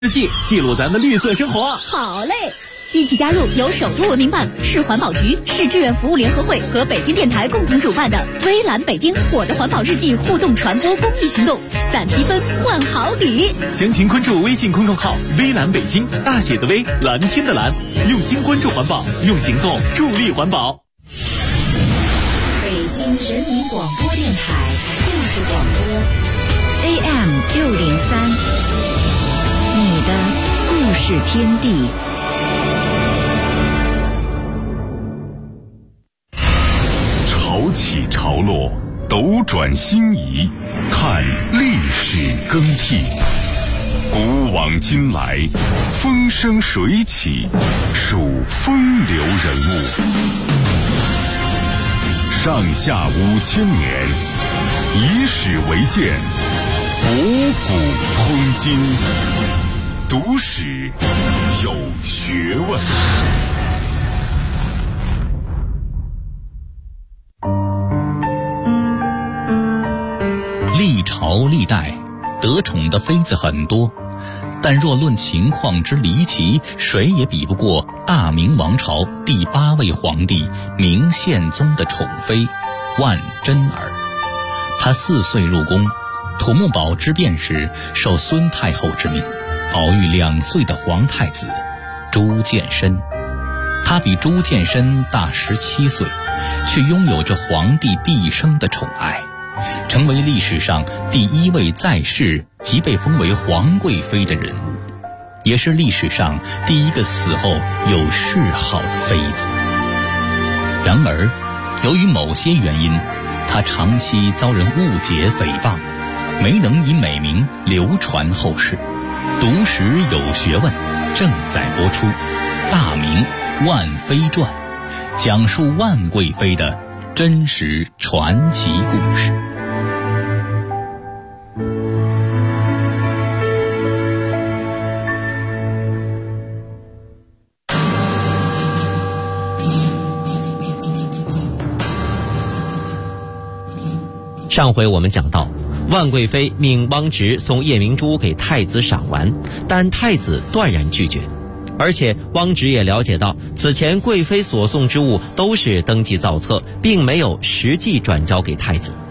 日记记录咱的绿色生活。 好嘞，一起加入由首都文明办、市环保局、市志愿服务联合会和北京电台共同主办的微蓝北京我的环保日记互动传播公益行动，攒积分换好礼。 详情关注微信公众号微蓝北京，大写的微，蓝天的蓝，用心关注环保，用行动助力环保。 北京人民广播电台故事广播 AM603，你的故事天地。 潮起潮落，斗转星移，看历史更替。古往今来，风生水起，数风流人物。上下5000年，以史为鉴，博古通今。读史有学问。 历朝历代得宠的妃子很多，但若论情况之离奇，谁也比不过大明王朝第8位皇帝明宪宗的宠妃万贞儿。她4岁入宫，土木堡之变时受孙太后之命，熬育2岁的皇太子朱见深。他比朱见深大17岁，却拥有着皇帝毕生的宠爱，成为历史上第1位在世即被封为皇贵妃的人物，也是历史上第1个死后有谥号的妃子。然而，由于某些原因，她长期遭人误解诽谤，没能以美名流传后世。读史有学问正在播出《大明万妃传》，讲述万贵妃的真实传奇故事。 上回我们讲到，万贵妃命汪直送夜明珠给太子赏玩，但太子断然拒绝。而且汪直也了解到，此前贵妃所送之物都是登记造册，并没有实际转交给太子。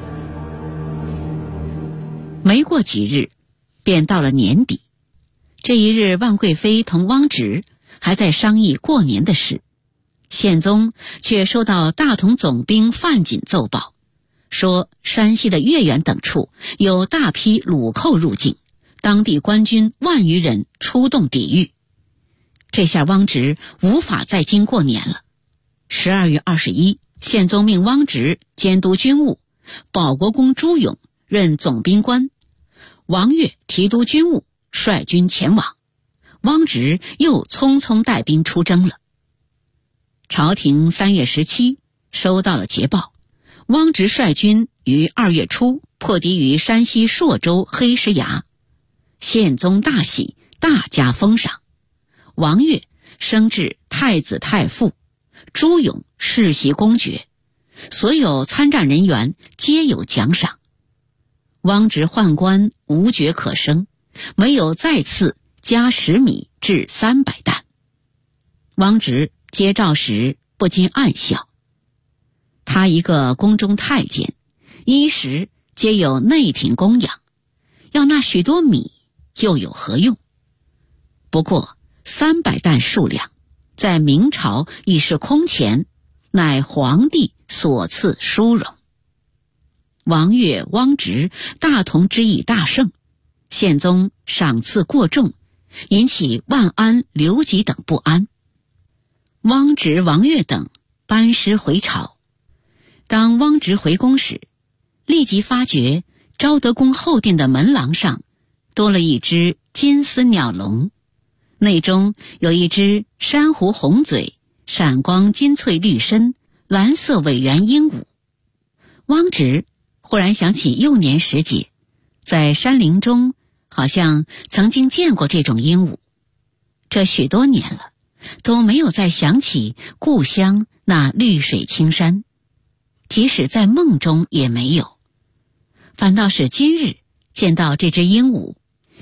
没过几日，便到了年底。这一日，万贵妃同汪直还在商议过年的事，宪宗却收到大同总兵范锦奏报，说山西的岳远等处有大批虏寇入境，当地官军10000余人出动抵御。这下汪直无法在京过年了。12月21，宪宗命汪直监督军务，保国公朱勇任总兵官，王悦提督军务，率军前往。汪直又匆匆带兵出征了。朝廷3月17收到了捷报，汪直率军于2月初破敌于山西朔州黑石崖，宪宗大喜，大加封赏。王悦升至太子太傅，朱勇世袭公爵，所有参战人员皆有奖赏。汪直宦官无爵可升，没有再次加10米至300担。汪直接诏时不禁暗笑，他一个宫中太监，衣食皆有内廷供养，要那许多米又有何用？不过300担数量在明朝已是空前，乃皇帝所赐殊荣。王悦、汪直大同之意大盛，宪宗赏赐过重，引起万安、刘吉等不安。汪直、王悦等班师回朝。当汪直回宫时，立即发觉昭德宫后殿的门廊上多了一只金丝鸟笼，内中有一只珊瑚红嘴、闪光金翠绿身、蓝色尾缘鹦鹉。汪直忽然想起幼年时节，在山林中好像曾经见过这种鹦鹉，这许多年了，都没有再想起故乡那绿水青山，即使在梦中也没有。反倒是今日见到这只鹦鹉，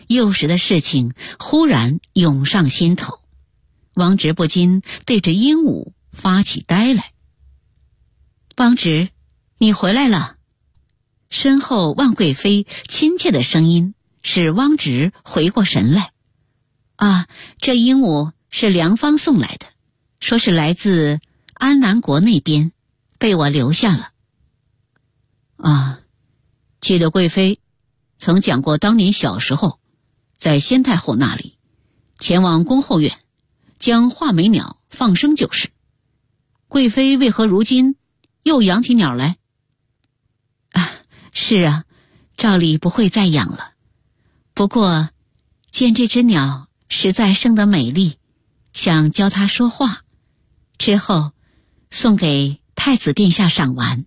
幼时的事情忽然涌上心头，汪直不禁对着鹦鹉发起呆来。汪直，你回来了。身后万贵妃亲切的声音使汪直回过神来。啊，这鹦鹉是梁方送来的，说是来自安南国那边，被我留下了。啊，记得贵妃曾讲过当年小时候在先太后那里前往宫后院将画眉鸟放生就是。贵妃为何如今又养起鸟来？啊，是啊，照理不会再养了。不过见这只鸟实在生得美丽，想教它说话，之后送给太子殿下赏玩。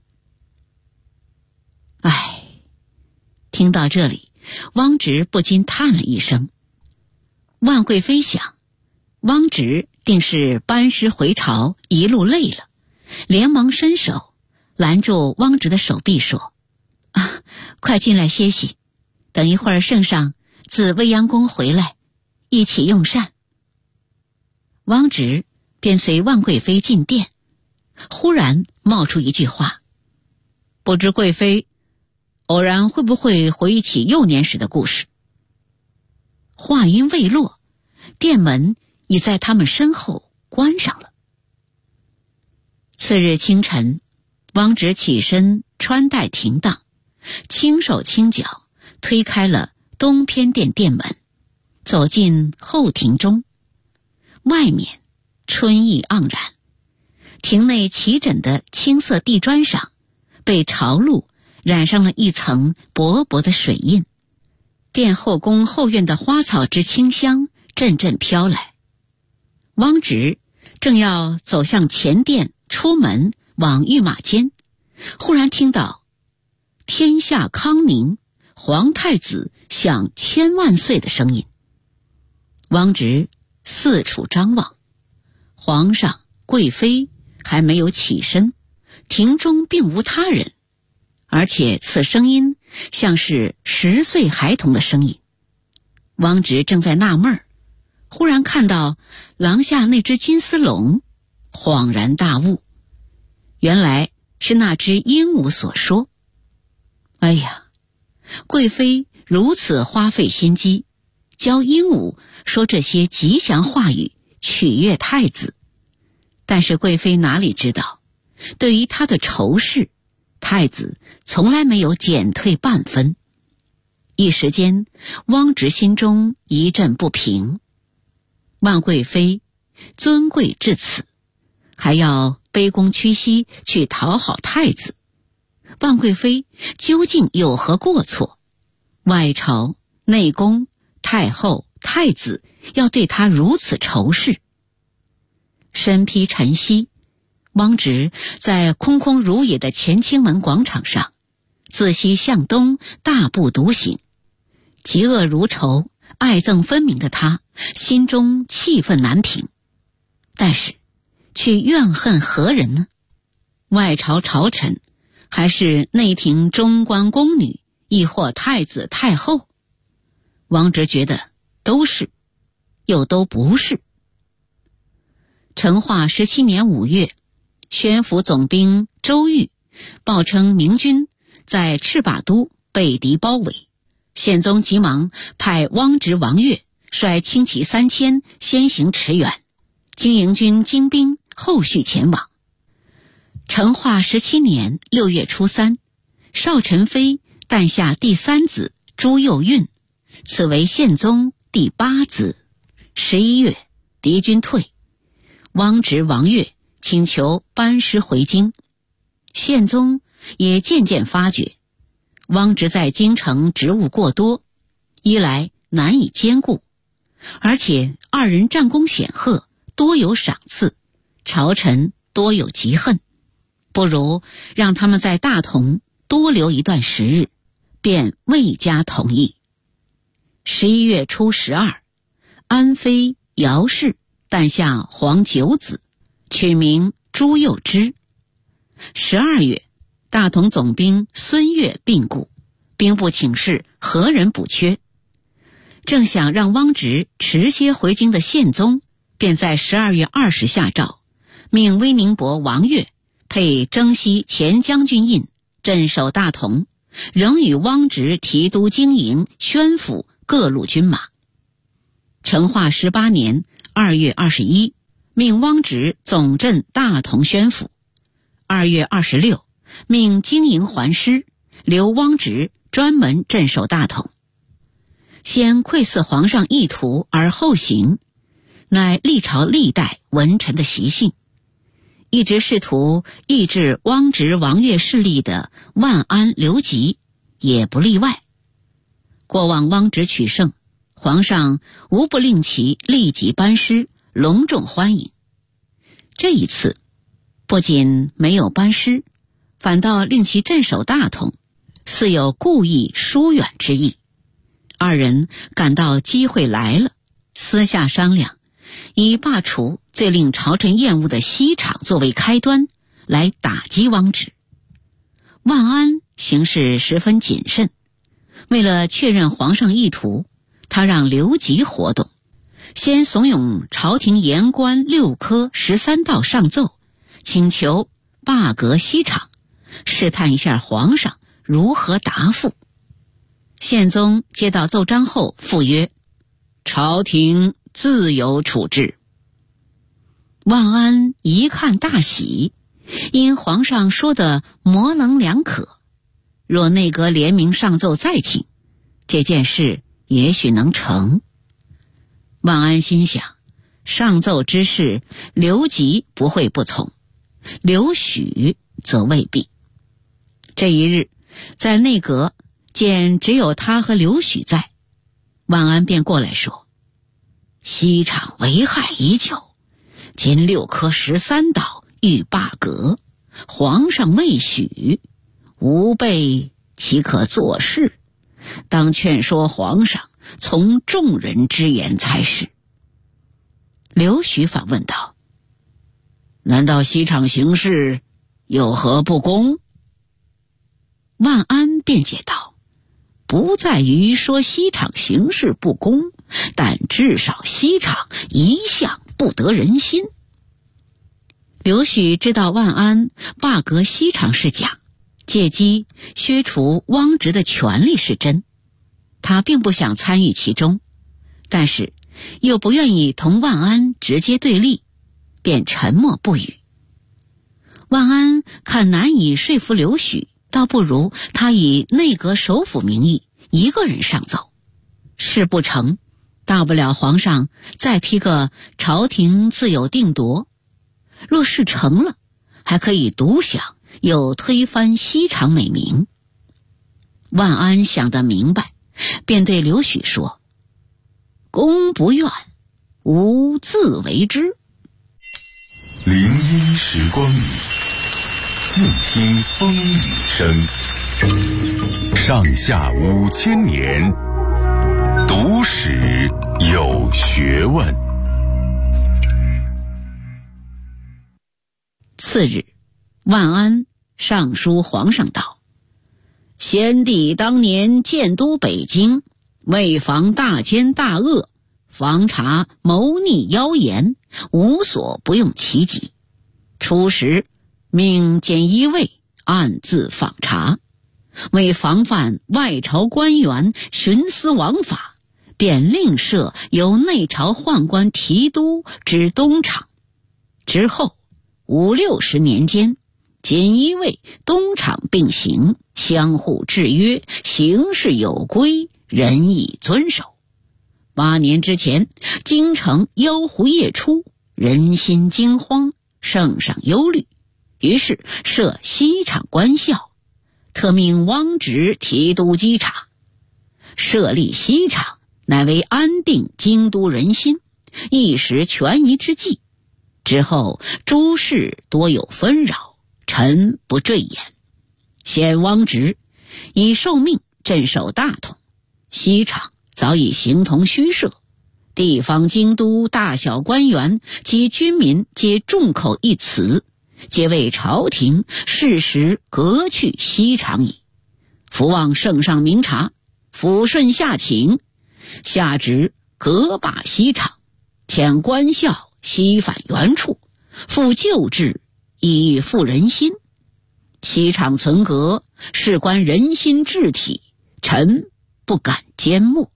唉，听到这里，汪直不禁叹了一声。万贵妃想，汪直定是班师回朝一路累了，连忙伸手拦住汪直的手臂说：啊，快进来歇息，等一会儿圣上自未央宫回来，一起用膳。汪直便随万贵妃进殿，忽然冒出一句话：不知贵妃偶然会不会回忆起幼年时的故事？话音未落，殿门已在他们身后关上了。次日清晨，汪直起身穿戴停当，轻手轻脚推开了东偏殿殿门，走进后庭中。外面春意盎然，庭内齐整的青色地砖上被朝露染上了一层薄薄的水印。殿后宫后院的花草之清香阵阵飘来。汪直正要走向前殿出门往御马间，忽然听到天下康宁，皇太子享千万岁的声音。汪直四处张望，皇上贵妃还没有起身，庭中并无他人，而且此声音像是10岁孩童的声音。汪直正在纳闷儿，忽然看到廊下那只金丝龙，恍然大悟，原来是那只鹦鹉所说。哎呀，贵妃如此花费心机，教鹦鹉说这些吉祥话语，取悦太子。但是贵妃哪里知道，对于她的仇视，太子从来没有减退半分。一时间，汪直心中一阵不平。万贵妃尊贵至此，还要卑躬屈膝去讨好太子，万贵妃究竟有何过错？外朝、内宫、太后、太子要对她如此仇视。身披晨曦，汪直在空空如也的乾清门广场上，自西向东大步独行。嫉恶如仇，爱憎分明的他心中气愤难平，但是却怨恨何人呢？外朝朝臣，还是内廷中官宫女，亦或太子太后？汪直觉得都是，又都不是。成化17年5月，宣府总兵周瑜报称明军在赤把都被敌包围，宪宗急忙派汪直、王悦率轻骑3000先行驰援，经营军精兵后续前往。成化17年6月初3，少宸妃诞下第3子朱佑愠，此为宪宗第8子。11月，敌军退，汪直、王悦请求班师回京。宪宗也渐渐发觉，汪直在京城职务过多，一来难以兼顾，而且二人战功显赫，多有赏赐，朝臣多有嫉恨，不如让他们在大同多留一段时日，便未加同意。11月初12，安妃姚氏诞下皇9子，取名朱佑之。12月，大同总兵孙悦病故，兵部请示何人补缺。 正想让汪直迟些回京的宪宗，便在12月20下诏，命威宁伯王悦配征西前将军印，镇守大同，仍与汪直提督经营、宣抚各路军马。成化18年2月21，命汪直总镇大同宣抚。2月26，命经营还师，留汪直专门镇守大同。先窥伺皇上意图而后行，乃历朝历代文臣的习性。一直试图抑制汪直、王悦势力的万安、刘吉也不例外。过往汪直取胜，皇上无不令其立即班师，隆重欢迎。这一次不仅没有班师，反倒令其镇守大同，似有故意疏远之意。二人感到机会来了，私下商量，以罢除最令朝臣厌恶的西厂作为开端，来打击汪直。万安行事十分谨慎，为了确认皇上意图，他让刘吉活动，先怂恿朝廷言官6科13道上奏，请求罢革西厂，试探一下皇上如何答复。宪宗接到奏章后复曰：朝廷自有处置。万安一看大喜，因皇上说的模棱两可，若内阁联名上奏再请，这件事也许能成。万安心想，上奏之事刘吉不会不从，刘许则未必。这一日，在内阁见只有他和刘许在，万安便过来说：西厂为害已久，今6科13道欲罢革，皇上未许，吾辈岂可做事？当劝说皇上从众人之言才是。刘许反问道：难道西厂行事有何不公？万安辩解道：不在于说西厂行事不公，但至少西厂一向不得人心。刘许知道万安罢革西厂是假，借机削除汪直的权力是真，他并不想参与其中，但是又不愿意同万安直接对立，便沉默不语。万安看难以说服刘许，倒不如他以内阁首辅名义一个人上奏，事不成，大不了皇上再批个朝廷自有定夺，若事成了，还可以独享又推翻西厂美名。万安想得明白，便对刘许说：公不愿，吾自为之。 林荫时光里，静听风雨声。上下5000年，读史有学问。 次日，万安上书皇上道：先帝当年建都北京，为防大奸大恶，防察谋逆妖言，无所不用其极。初时命检医卫暗自访查，为防范外朝官员徇私枉法，便另设由内朝宦官提督之东厂。之后5、60年间，检医卫、东厂并行，相互制约，行事有规，人亦遵守。8年之前，京城妖狐夜出，人心惊慌，圣上忧虑，于是设西厂官校，特命汪直提督稽查。设立西厂，乃为安定京都人心，一时权宜之计。之后诸事多有纷扰，臣不赘言。现汪直已受命镇守大同，西厂早已形同虚设，地方京都大小官员及军民皆众口一词，皆为朝廷适时革去西厂矣。伏望圣上明察，抚顺下请， 下旨革罢西厂，遣官校西返原处，复旧制，以复人心。西厂存革，事关人心志体，臣不敢缄默。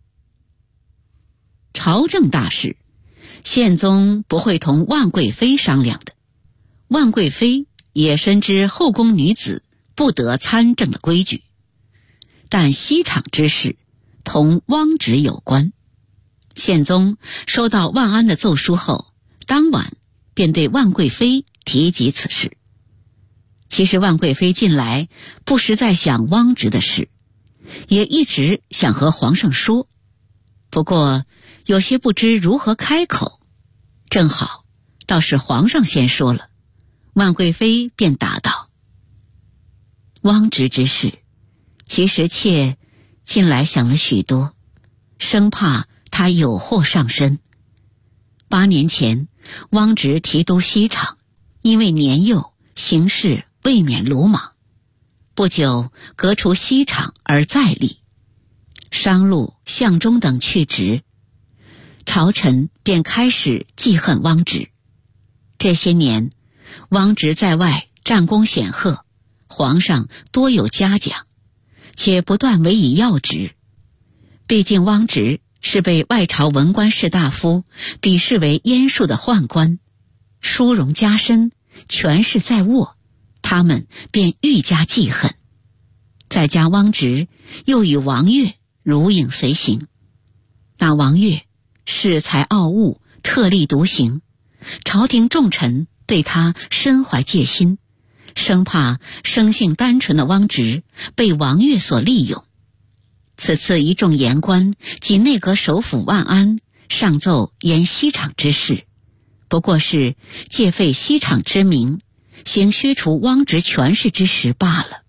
朝政大事，宪宗不会同万贵妃商量的。万贵妃也深知后宫女子不得参政的规矩，但西厂之事同汪直有关。宪宗收到万安的奏书后，当晚便对万贵妃提及此事。其实万贵妃近来不时在想汪直的事，也一直想和皇上说，不过有些不知如何开口。正好倒是皇上先说了，万贵妃便答道：汪直之事，其实妾近来想了许多，生怕他有祸上身。8年前汪直提督西厂，因为年幼，行事未免鲁莽，不久革除西厂而再立，商禄、相中等去职，朝臣便开始记恨汪直。这些年汪直在外战功显赫，皇上多有嘉奖，且不断委以要职。毕竟汪直是被外朝文官士大夫鄙视为阉庶的宦官，殊荣加身，权势在握，他们便愈加记恨。再加汪直又与王悦如影随形，那王悦恃才傲物，特立独行，朝廷重臣对他深怀戒心，生怕生性单纯的汪直被王悦所利用。此次一众言官及内阁首辅万安上奏言西厂之事，不过是借废西厂之名，行削除汪直权势之实罢了。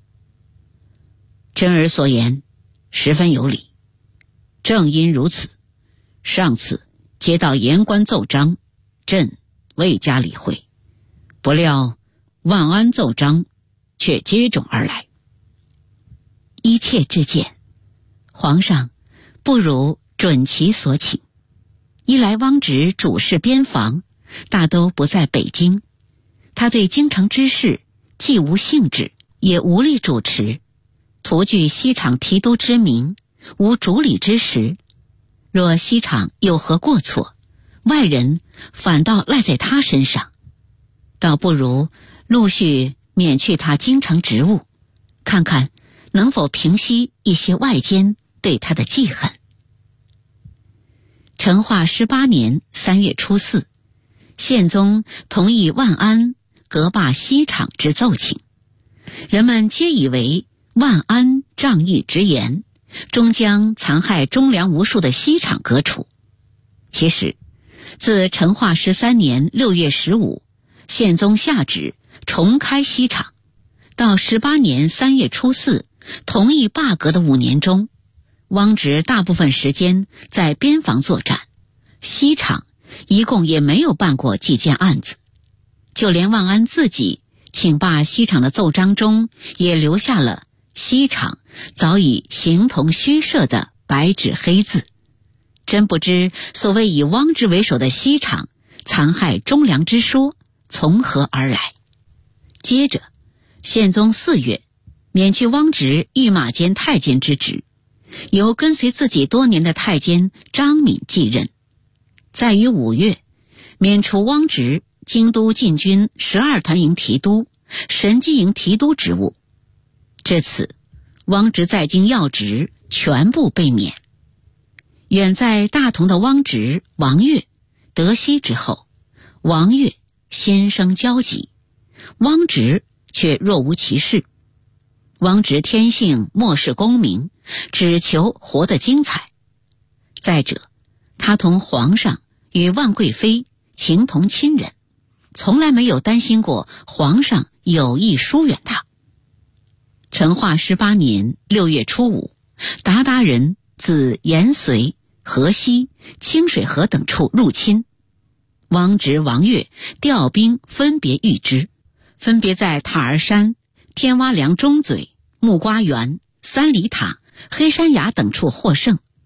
真儿所言十分有理，正因如此，上次接到言官奏章，朕未加理会，不料万安奏章却接踵而来。依妾之见，皇上不如准其所请。一来汪直主事边防，大都不在北京，他对京城之事既无兴致，也无力主持，徒具西厂提督之名，无主理之实。若西厂有何过错，外人反倒赖在他身上，倒不如陆续免去他京城职务，看看能否平息一些外间对他的记恨。成化18年3月初4，宪宗同意万安革罢西厂之奏请，人们皆以为万安仗义直言，终将残害忠良无数的西厂革除。其实自成化13年6月15，宪宗下旨重开西厂，到18年3月初4同意罢革的5年中，汪直大部分时间在边防作战，西厂一共也没有办过几件案子。就连万安自己请罢西厂的奏章中，也留下了西厂早已形同虚设的白纸黑字。真不知所谓以汪直为首的西厂残害忠良之说从何而来。接着宪宗4月免去汪直御马监太监之职，由跟随自己多年的太监张敏继任。再于5月免除汪直京都禁军12团营提督、神机营提督职务。至此，汪直在京要职全部被免。远在大同的汪直、王悦得悉之后，王悦心生焦急，汪直却若无其事。汪直天性漠视功名，只求活得精彩。再者，他同皇上与万贵妃情同亲人，从来没有担心过皇上有意疏远他。成化18年6月初5，鞑靼人自延绥、河西、清水河等处入侵，汪直、王悦调兵分别御之，分别在塔儿山、天洼梁中嘴、木瓜园、三里塔、黑山崖等处获胜。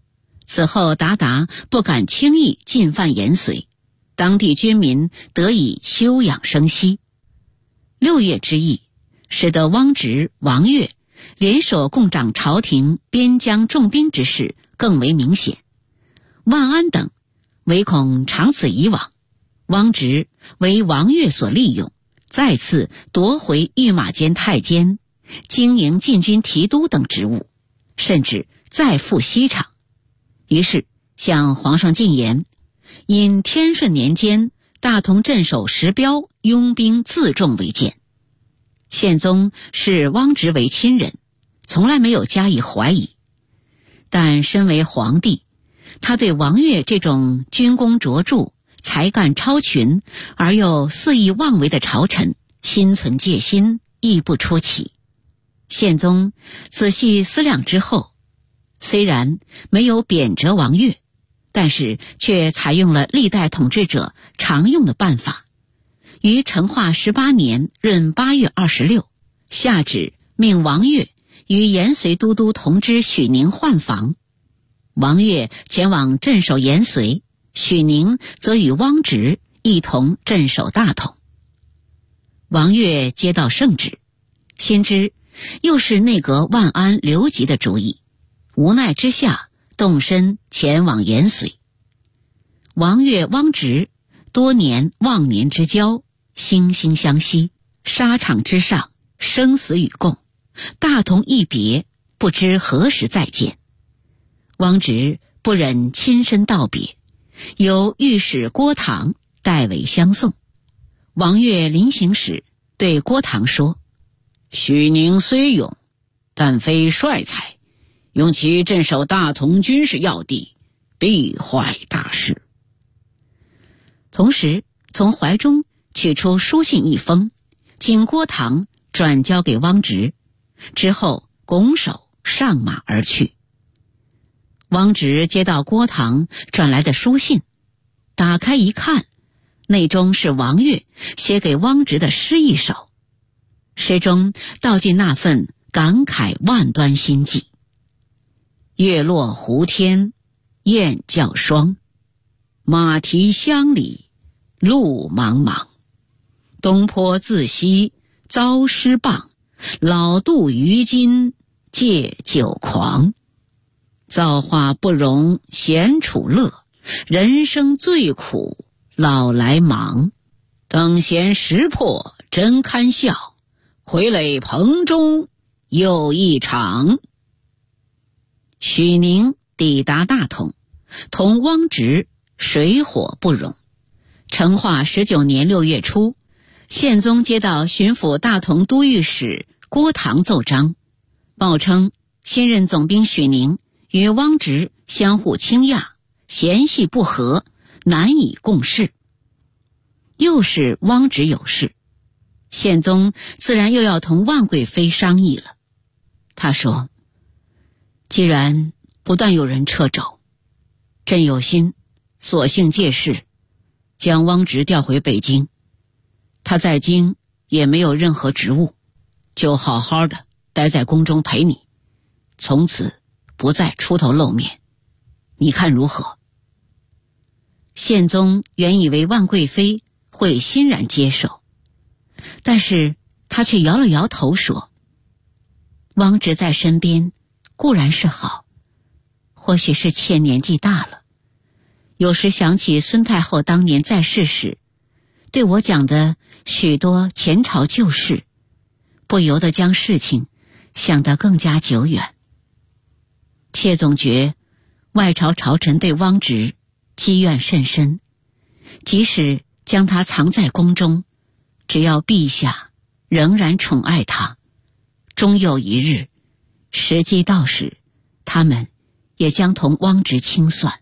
此后鞑靼不敢轻易进犯延绥，当地军民得以休养生息。6月之役使得汪直、王悦联手共掌朝廷边疆重兵之势更为明显。万安等唯恐长此以往，汪直为王悦所利用，再次夺回御马监太监、经营禁军提督等职务，甚至再赴西厂。于是向皇上进言，因天顺年间大同镇守石彪拥兵自重为鉴。宪宗视汪直为亲人，从来没有加以怀疑，但身为皇帝，他对王悦这种军功卓著、才干超群而又肆意妄为的朝臣心存戒心，亦不出奇。宪宗仔细思量之后，虽然没有贬谪王悦，但是却采用了历代统治者常用的办法，于成化18年闰8月26下旨命王悦与延绥都督同知许宁换防。王悦前往镇守延绥，许宁则与汪直一同镇守大同。王悦接到圣旨，心知又是内阁万安、刘吉的主意，无奈之下动身前往延绥。王悦、汪直多年忘年之交，惺惺相惜，沙场之上生死与共，大同一别，不知何时再见。汪直不忍亲身道别，由御史郭唐代为相送。王悦临行时对郭唐说：许宁虽勇，但非帅才，用其镇守大同军事要地，必坏大事。同时从怀中取出书信一封，请郭唐转交给汪直，之后拱手上马而去。汪直接到郭唐转来的书信，打开一看，内中是王悦写给汪直的诗一首，诗中道尽那份感慨万端心迹。月落湖天雁叫双，马蹄乡里路茫茫。东坡自西遭诗谤，老杜于今借酒狂。造化不容闲处乐，人生最苦老来忙。等闲识破真堪笑，傀儡棚中又一场。许宁抵达大同，同汪直水火不容。成化19年6月初，宪宗接到巡抚大同都御史郭唐奏章，报称新任总兵许宁与汪直相互倾轧，嫌隙不和，难以共事。又是汪直有事，宪宗自然又要同万贵妃商议了。他说：既然不但有人掣肘，朕有心索性借势将汪直调回北京，他在京也没有任何职务，就好好的待在宫中陪你，从此不再出头露面，你看如何？宪宗原以为万贵妃会欣然接受，但是他却摇了摇头说：汪直在身边固然是好，或许是妾年纪大了，有时想起孙太后当年在世时对我讲的许多前朝旧事，不由得将事情想得更加久远。妾总觉外朝朝臣对汪直积怨甚深，即使将他藏在宫中，只要陛下仍然宠爱他，终有一日时机到时，他们也将同汪直清算。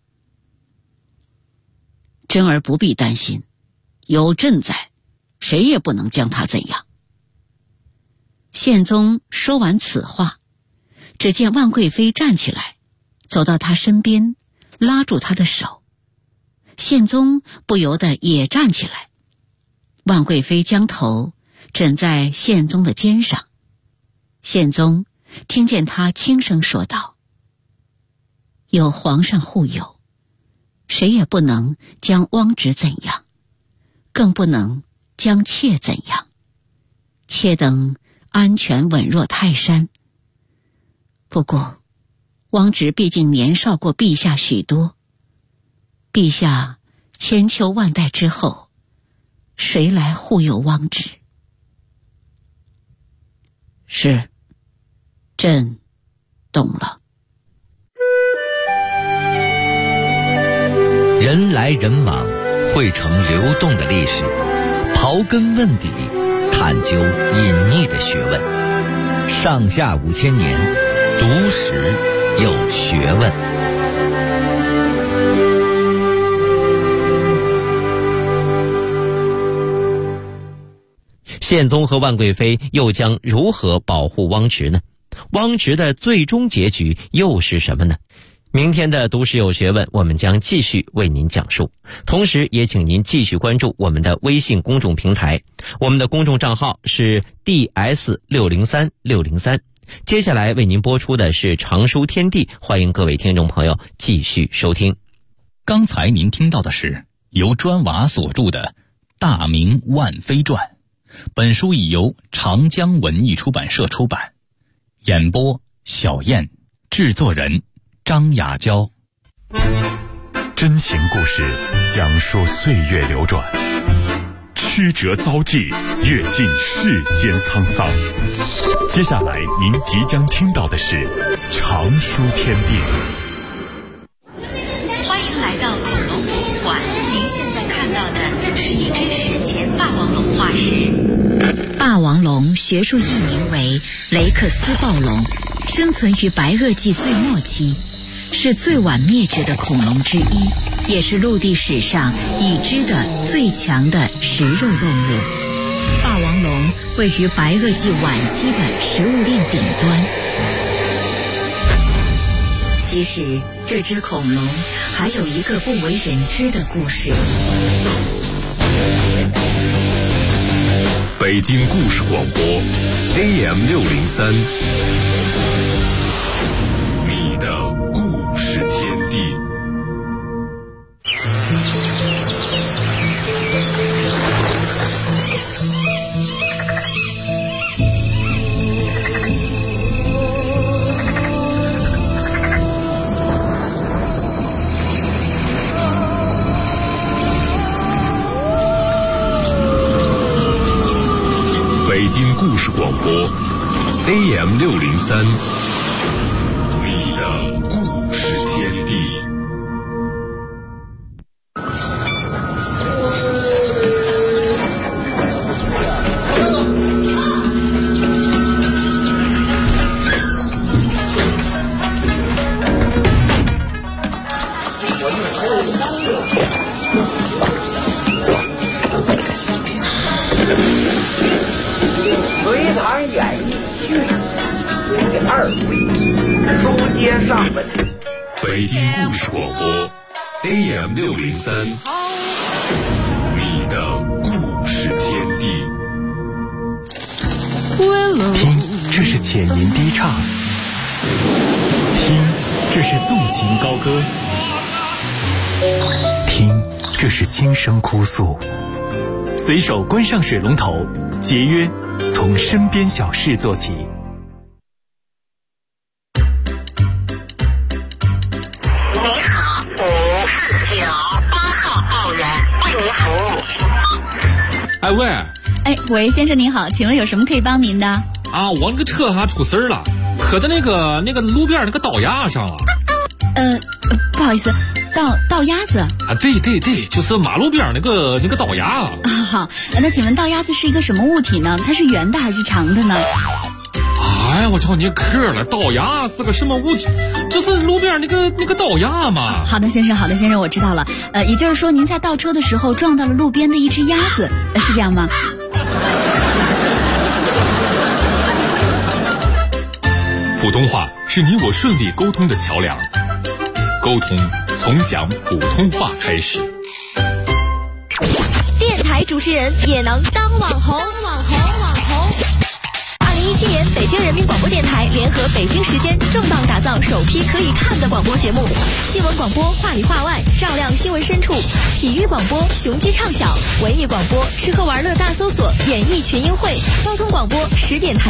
真儿不必担心，有朕在，谁也不能将他怎样。宪宗说完此话，只见万贵妃站起来，走到他身边，拉住他的手。宪宗不由得也站起来，万贵妃将头枕在宪宗的肩上。宪宗听见他轻声说道： 有皇上护佑，谁也不能将汪直怎样，更不能将妾怎样。妾等安全稳若泰山。不过汪直毕竟年少过陛下许多，陛下千秋万代之后，谁来护佑汪直？是，朕懂了。 人来人往，汇成流动的历史，刨根问底，探究隐匿的学问。上下5000年，读史有学问。 宪宗和万贵妃又将如何保护汪直呢？汪直的最终结局又是什么呢？明天的读史有学问，我们将继续为您讲述。同时也请您继续关注我们的微信公众平台，我们的公众账号是 DS603603。接下来为您播出的是常书天地，欢迎各位听众朋友继续收听。 刚才您听到的是由砖瓦所著的《大明万妃传》，本书已由长江文艺出版社出版。演播小燕，制作人张雅娇。 真情故事讲述岁月流转，曲折遭际，阅尽世间沧桑。接下来您即将听到的是常书天地。 欢迎来到恐龙博物馆，您现在看到的是一只史前霸王龙化石。霸王龙学术译名为雷克斯暴龙，生存于白垩纪最末期，是最晚灭绝的恐龙之一，也是陆地史上已知的最强的食肉动物。霸王龙位于白垩纪晚期的食物链顶端。其实这只恐龙还有一个不为人知的故事。 北京故事广播 AM603， 你的故事天地。北京故事广播 AM603， 你的故事天地。 隋唐演义续第2回，书接上文。 北京故事广播 AM603， 你的故事天地。 听，这是浅吟低唱；听，这是纵情高歌；听，这是轻声哭诉。随手关上水龙头，节约从身边小事做起。 你好，549 8号报员为您服务。 哎喂， 喂，先生您好，请问有什么可以帮您的？ 啊，我那个车还出事了，磕在那个路边那个道牙上了。 不好意思，道鸭子啊，对，就是马路边那个道牙啊。 好，那请问道鸭子是一个什么物体呢？它是圆的还是长的呢？ 哎呀，我找你磕了，道牙是个什么物体？就是路边那个道牙嘛。 好的，先生，我知道了。也就是说，您在倒车的时候撞到了路边的一只鸭子，是这样吗？ 普通话是你我顺利沟通的桥梁，沟通从讲普通话开始。 电台主持人也能当网红。 2017年，北京人民广播电台联合北京时间重磅打造首批可以看的广播节目。新闻广播话里话外，照亮新闻深处；体育广播雄鸡唱响；文艺广播吃喝玩乐大搜索，演艺群英会；交通广播10点台。